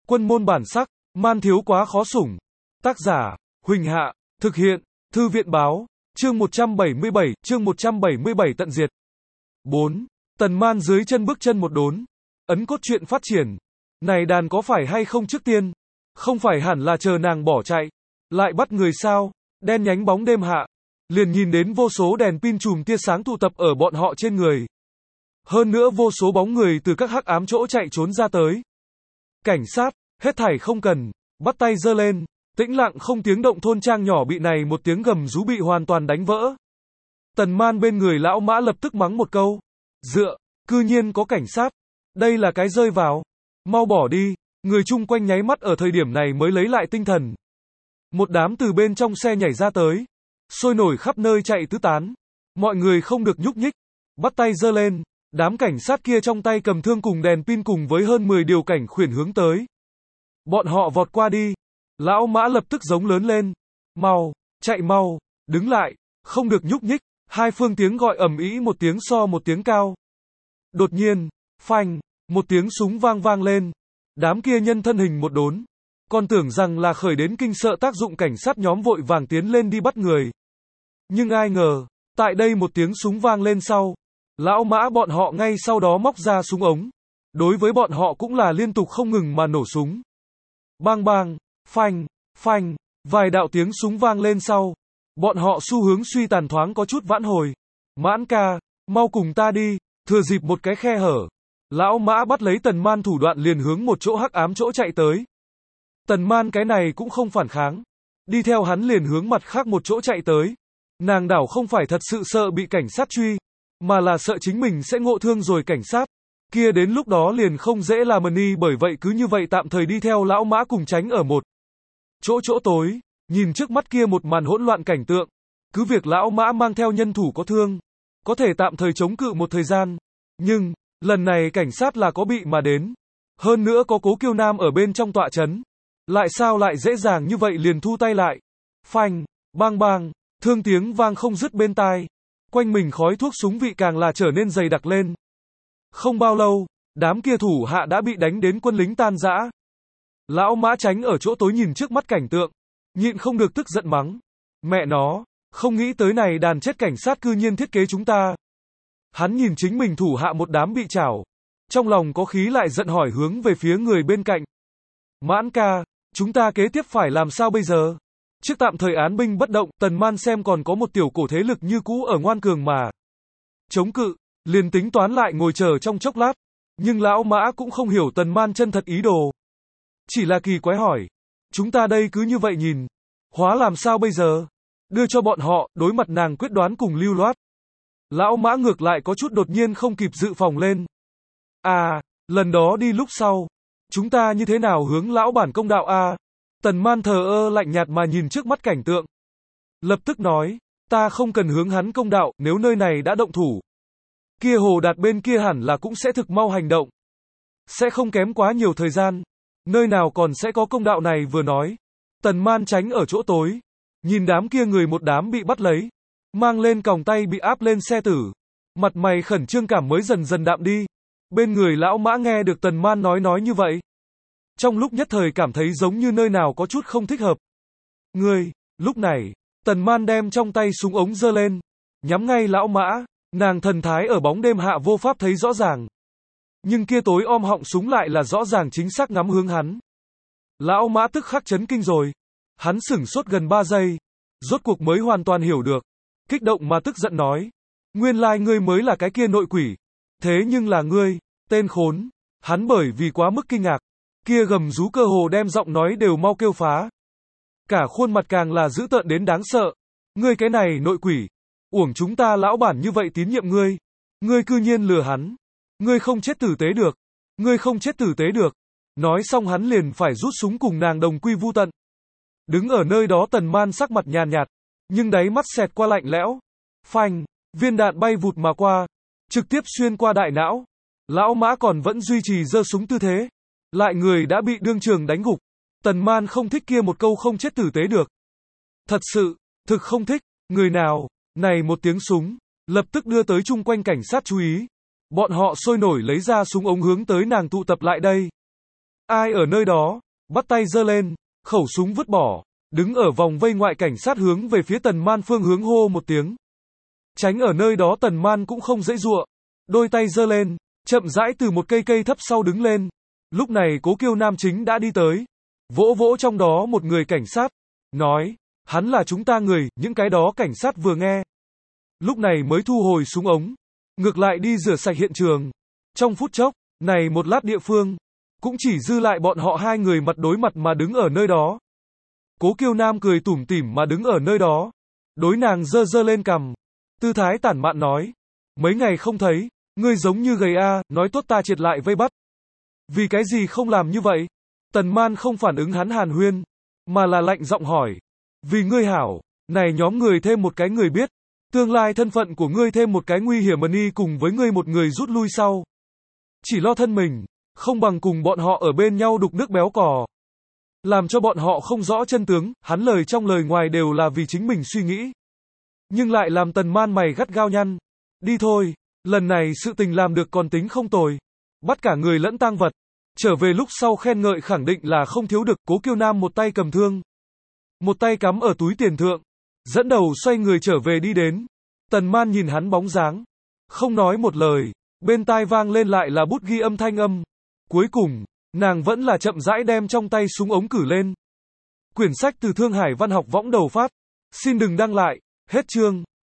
Quân môn bản sắc, man thiếu quá khó sủng. Tác giả, Huỳnh Hạ, thực hiện, Thư viện báo, chương 177 tận diệt. 4. Tần Man dưới chân bước chân một đốn. Ấn cốt truyện phát triển. Này đàn có phải hay không trước tiên? Không phải hẳn là chờ nàng bỏ chạy. Lại bắt người sao? Đen nhánh bóng đêm hạ. Liền nhìn đến vô số đèn pin chùm tia sáng tụ tập ở bọn họ trên người. Hơn nữa vô số bóng người từ các hắc ám chỗ chạy trốn ra tới. Cảnh sát, hết thảy không cần, bắt tay giơ lên, tĩnh lặng không tiếng động thôn trang nhỏ bị này một tiếng gầm rú bị hoàn toàn đánh vỡ. Tần Man bên người lão Mã lập tức mắng một câu. Dựa, cư nhiên có cảnh sát. Đây là cái rơi vào. Mau bỏ đi, người chung quanh nháy mắt ở thời điểm này mới lấy lại tinh thần. Một đám từ bên trong xe nhảy ra tới. Sôi nổi khắp nơi chạy tứ tán. Mọi người không được nhúc nhích. Bắt tay giơ lên. Đám cảnh sát kia trong tay cầm thương cùng đèn pin cùng với hơn 10 điều cảnh khuyển hướng tới. Bọn họ vọt qua đi. Lão Mã lập tức giống lớn lên. Mau, chạy mau, đứng lại, không được nhúc nhích. Hai phương tiếng gọi ầm ĩ một tiếng so một tiếng cao. Đột nhiên, phanh, một tiếng súng vang vang lên. Đám kia nhân thân hình một đốn. Còn tưởng rằng là khởi đến kinh sợ tác dụng cảnh sát nhóm vội vàng tiến lên đi bắt người. Nhưng ai ngờ, tại đây một tiếng súng vang lên sau. Lão Mã bọn họ ngay sau đó móc ra súng ống. Đối với bọn họ cũng là liên tục không ngừng mà nổ súng. Bang bang, phanh, phanh, vài đạo tiếng súng vang lên sau. Bọn họ xu hướng suy tàn thoáng có chút vãn hồi. Mãn ca, mau cùng ta đi, thừa dịp một cái khe hở. Lão Mã bắt lấy Tần Man thủ đoạn liền hướng một chỗ hắc ám chỗ chạy tới. Tần Man cái này cũng không phản kháng. Đi theo hắn liền hướng mặt khác một chỗ chạy tới. Nàng đảo không phải thật sự sợ bị cảnh sát truy, mà là sợ chính mình sẽ ngộ thương rồi cảnh sát. Kia đến lúc đó liền không dễ làm ni, bởi vậy cứ như vậy tạm thời đi theo lão Mã cùng tránh ở một chỗ tối, nhìn trước mắt kia một màn hỗn loạn cảnh tượng. Cứ việc lão Mã mang theo nhân thủ có thương, có thể tạm thời chống cự một thời gian. Nhưng, lần này cảnh sát là có bị mà đến. Hơn nữa có Cố Kiêu Nam ở bên trong tọa chấn. Lại sao lại dễ dàng như vậy liền thu tay lại. Phanh, bang bang, thương tiếng vang không dứt bên tai. Quanh mình khói thuốc súng vị càng là trở nên dày đặc lên. Không bao lâu, đám kia thủ hạ đã bị đánh đến quân lính tan rã. Lão Mã tránh ở chỗ tối nhìn trước mắt cảnh tượng, nhịn không được tức giận mắng. Mẹ nó, không nghĩ tới này đàn chết cảnh sát cư nhiên thiết kế chúng ta. Hắn nhìn chính mình thủ hạ một đám bị chảo. Trong lòng có khí lại giận hỏi hướng về phía người bên cạnh. Mãn ca, chúng ta kế tiếp phải làm sao bây giờ? Trước tạm thời án binh bất động, Tần Man xem còn có một tiểu cổ thế lực như cũ ở ngoan cường mà chống cự, liền tính toán lại ngồi chờ trong chốc lát. Nhưng lão Mã cũng không hiểu Tần Man chân thật ý đồ. Chỉ là kỳ quái hỏi. Chúng ta đây cứ như vậy nhìn. Hóa làm sao bây giờ? Đưa cho bọn họ, đối mặt nàng quyết đoán cùng lưu loát. Lão Mã ngược lại có chút đột nhiên không kịp dự phòng lên. À, lần đó đi lúc sau. Chúng ta như thế nào hướng lão bản công đạo à? Tần Man thờ ơ lạnh nhạt mà nhìn trước mắt cảnh tượng. Lập tức nói, ta không cần hướng hắn công đạo, nếu nơi này đã động thủ. Kia Hồ Đạt bên kia hẳn là cũng sẽ thực mau hành động. Sẽ không kém quá nhiều thời gian. Nơi nào còn sẽ có công đạo này vừa nói. Tần Man tránh ở chỗ tối. Nhìn đám kia người một đám bị bắt lấy. Mang lên còng tay bị áp lên xe tử. Mặt mày khẩn trương cảm mới dần dần đạm đi. Bên người lão Mã nghe được Tần Man nói như vậy. Trong lúc nhất thời cảm thấy giống như nơi nào có chút không thích hợp. Ngươi, lúc này, Tần Man đem trong tay súng ống giơ lên. Nhắm ngay lão Mã, nàng thần thái ở bóng đêm hạ vô pháp thấy rõ ràng. Nhưng kia tối om họng súng lại là rõ ràng chính xác ngắm hướng hắn. Lão Mã tức khắc chấn kinh rồi. Hắn sửng sốt gần 3 giây. Rốt cuộc mới hoàn toàn hiểu được. Kích động mà tức giận nói. Nguyên lai ngươi mới là cái kia nội quỷ. Thế nhưng là ngươi, tên khốn. Hắn bởi vì quá mức kinh ngạc. Kia gầm rú cơ hồ đem giọng nói đều mau kêu phá. Cả khuôn mặt càng là dữ tợn đến đáng sợ. Ngươi cái này nội quỷ. Uổng chúng ta lão bản như vậy tín nhiệm ngươi. Ngươi cư nhiên lừa hắn. Ngươi không chết tử tế được. Ngươi không chết tử tế được. Nói xong hắn liền phải rút súng cùng nàng đồng quy vu tận. Đứng ở nơi đó Tần Man sắc mặt nhàn nhạt. Nhưng đáy mắt xẹt qua lạnh lẽo. Phanh, viên đạn bay vụt mà qua. Trực tiếp xuyên qua đại não. Lão Mã còn vẫn duy trì giơ súng tư thế. Lại người đã bị đương trường đánh gục. Tần Man không thích kia một câu không chết tử tế được. Thật sự, thực không thích. Người nào, này một tiếng súng, lập tức đưa tới chung quanh cảnh sát chú ý. Bọn họ sôi nổi lấy ra súng ống hướng tới nàng tụ tập lại đây. Ai ở nơi đó? Bắt tay giơ lên, khẩu súng vứt bỏ, đứng ở vòng vây ngoại cảnh sát hướng về phía Tần Man phương hướng hô một tiếng. Tránh ở nơi đó Tần Man cũng không dễ dụa, đôi tay giơ lên, chậm rãi từ một cây thấp sau đứng lên. Lúc này Cố Kiêu Nam chính đã đi tới, vỗ vỗ trong đó một người cảnh sát, nói, hắn là chúng ta người, những cái đó cảnh sát vừa nghe. Lúc này mới thu hồi súng ống, ngược lại đi rửa sạch hiện trường. Trong phút chốc, này một lát địa phương, cũng chỉ dư lại bọn họ hai người mặt đối mặt mà đứng ở nơi đó. Cố Kiêu Nam cười tủm tỉm mà đứng ở nơi đó, đối nàng giơ giơ lên cằm, tư thái tản mạn nói, mấy ngày không thấy, ngươi giống như gầy a, nói tốt ta triệt lại vây bắt. Vì cái gì không làm như vậy? Tần Man không phản ứng hắn hàn huyên, mà là lạnh giọng hỏi, vì ngươi hảo, này nhóm người thêm một cái người biết, tương lai thân phận của ngươi thêm một cái nguy hiểm đi cùng với ngươi một người rút lui sau. Chỉ lo thân mình, không bằng cùng bọn họ ở bên nhau đục nước béo cò. Làm cho bọn họ không rõ chân tướng, hắn lời trong lời ngoài đều là vì chính mình suy nghĩ. Nhưng lại làm Tần Man mày gắt gao nhăn. Đi thôi, lần này sự tình làm được còn tính không tồi. Bắt cả người lẫn tang vật. Trở về lúc sau khen ngợi khẳng định là không thiếu được. Cố Kiêu Nam một tay cầm thương, một tay cắm ở túi tiền thượng, dẫn đầu xoay người trở về đi đến. Tần Man nhìn hắn bóng dáng, không nói một lời, bên tai vang lên lại là bút ghi âm thanh âm. Cuối cùng, nàng vẫn là chậm rãi đem trong tay súng ống cử lên. Quyển sách từ Thương Hải Văn học võng đầu phát. Xin đừng đăng lại, hết chương.